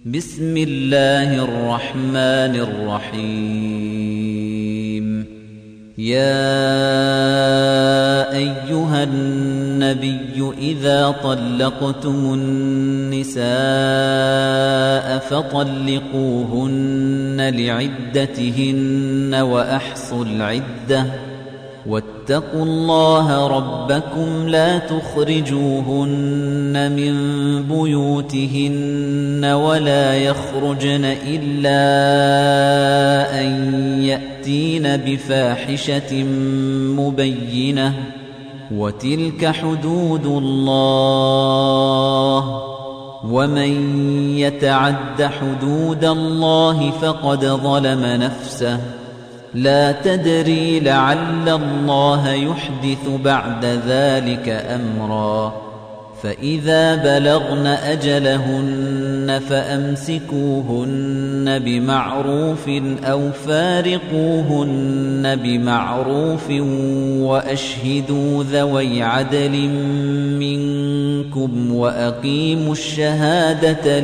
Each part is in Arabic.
بسم الله الرحمن الرحيم يا أيها النبي إذا طلقتم النساء فطلقوهن لعدتهن وأحصوا العدة واتقوا الله ربكم لا تخرجوهن من بيوتهن ولا يخرجن إلا أن يأتين بفاحشة مبينة وتلك حدود الله ومن يتعد حدود الله فقد ظلم نفسه لا تدري لعل الله يحدث بعد ذلك أمرا فإذا بلغن أجلهن فأمسكوهن بمعروف أو فارقوهن بمعروف وأشهدوا ذوي عدل منكم وأقيموا الشهادة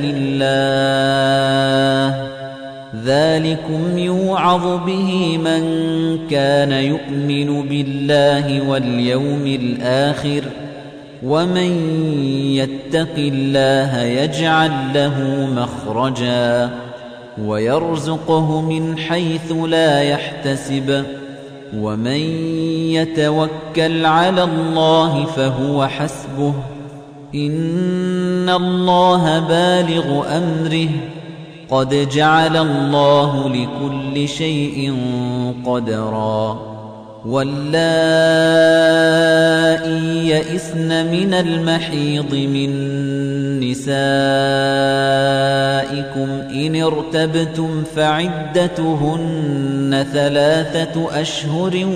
لله ذلكم يوعظ به من كان يؤمن بالله واليوم الآخر ومن يتق الله يجعل له مخرجا ويرزقه من حيث لا يحتسب ومن يتوكل على الله فهو حسبه إن الله بالغ أمره قد جعل الله لكل شيء قدرا واللائي يئسن من المحيض من نسائكم إن ارتبتم فعدتهن 3 أشهر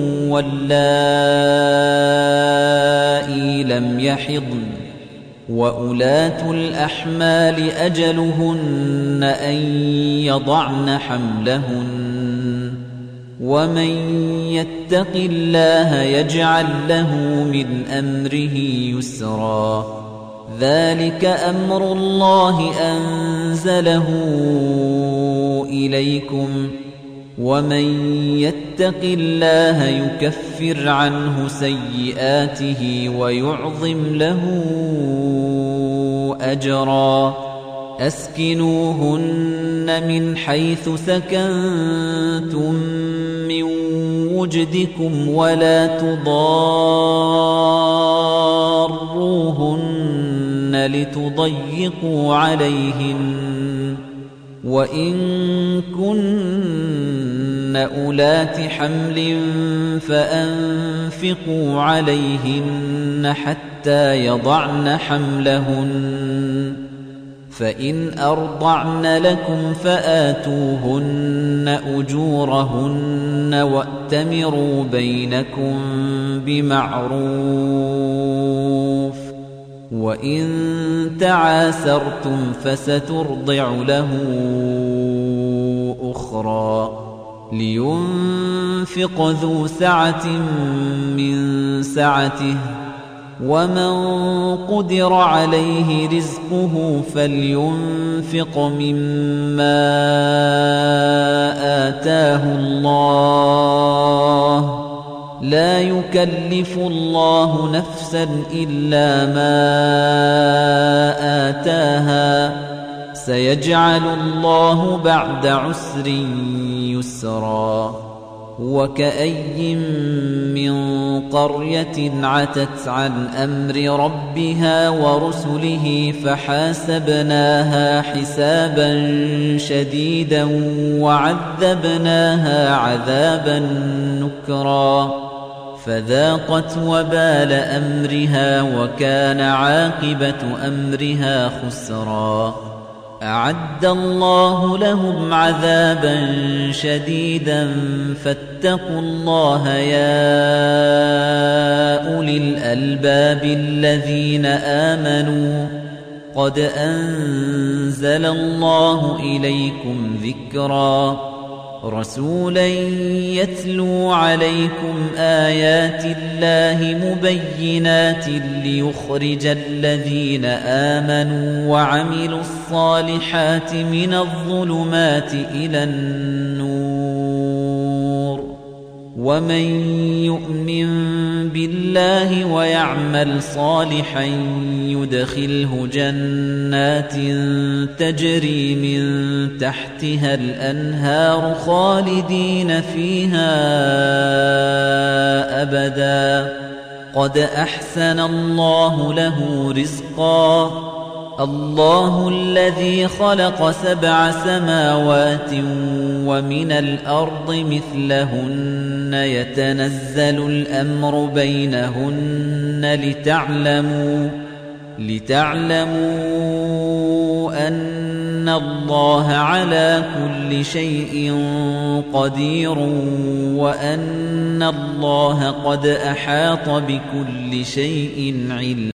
واللائي لم يحضن وأولاة الأحمال أجلهن أن يضعن حملهن ومن يتق الله يجعل له من أمره يسرا ذلك أمر الله أنزله إليكم ومن يتق الله يكفر عنه سيئاته ويعظم له أجرا أسكنوهن من حيث سكنتم من وجدكم ولا تضاروهن لتضيقوا عليهن وإن كن أولات حمل فأنفقوا عليهن حتى يضعن حملهن فإن أرضعن لكم فآتوهن أجورهن وأتمروا بينكم بمعروف وإن تعاسرتم فسترضع له أخرى لينفق ذو سعة من سعته ومن قدر عليه رزقه فلينفق مما آتاه الله لا يكلف الله نفسا إلا ما آتاها سيجعل الله بعد عسر يسرا وكأي من قرية عتت عن أمر ربها ورسله فحاسبناها حسابا شديدا وعذبناها عذابا نكرا فذاقت وبال أمرها وكان عاقبة أمرها خسرا أعد الله لهم عذابا شديدا فاتقوا الله يا أولي الألباب الذين آمنوا قد أنزل الله إليكم ذكرا رسولا يتلو عليكم آيات الله مبينات ليخرج الذين آمنوا وعملوا الصالحات من الظلمات إلى النور ومن يؤمن بالله ويعمل صالحا يدخله جنات تجري من تحتها الأنهار خالدين فيها أبدا قد أحسن الله له رزقا الله الذي خلق 7 سماوات ومن الأرض مثلهن يتنزل الأمر بينهن لتعلموا أن الله على كل شيء قدير وأن الله قد أحاط بكل شيء علما